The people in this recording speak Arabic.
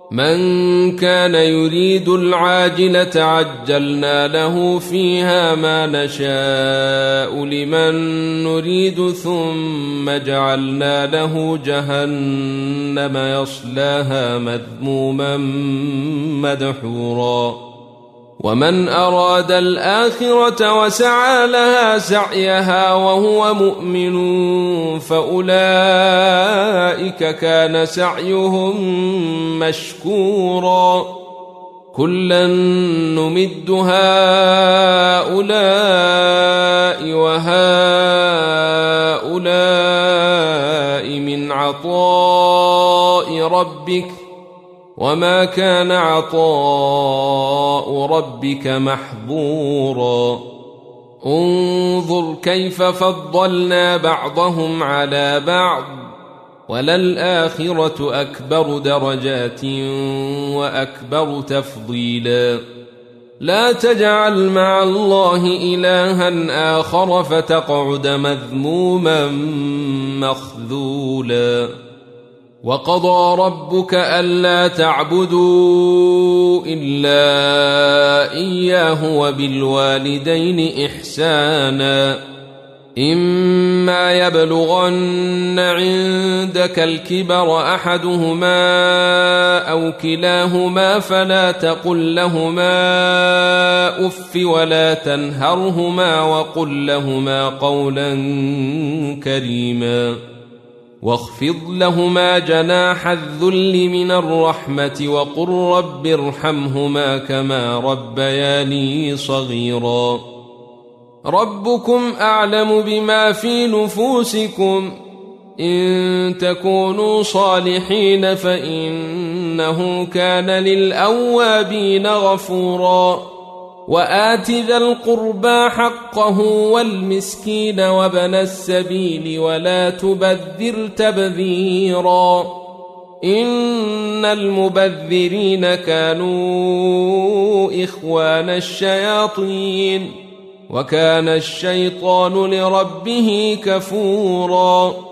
من كان يريد العاجلة عجلنا له فيها ما نشاء لمن نريد ثم جعلنا له جهنم يصلاها مذموما مدحورا ومن أراد الآخرة وسعى لها سعيها وهو مؤمن فأولئك كان سعيهم مشكورا كلا نمد هؤلاء وهؤلاء من عطاء ربك وما كان عطاء ربك محظورا انظر كيف فضلنا بعضهم على بعض وللآخرة أكبر درجات وأكبر تفضيلا لا تجعل مع الله إلها آخر فتقعد مذموما مخذولا وقضى ربك ألا تعبدوا إلا إياه وبالوالدين إحسانا إما يبلغن عندك الكبر أحدهما أو كلاهما فلا تقل لهما أف ولا تنهرهما وقل لهما قولا كريما واخفض لهما جناح الذل من الرحمة وقل رب ارحمهما كما ربياني صغيرا ربكم أعلم بما في نفوسكم إن تكونوا صالحين فإنه كان للأوابين غفورا وآت ذا القربى حقه والمسكين وابن السبيل ولا تبذر تبذيرا إن المبذرين كانوا إخوان الشياطين وكان الشيطان لربه كفورا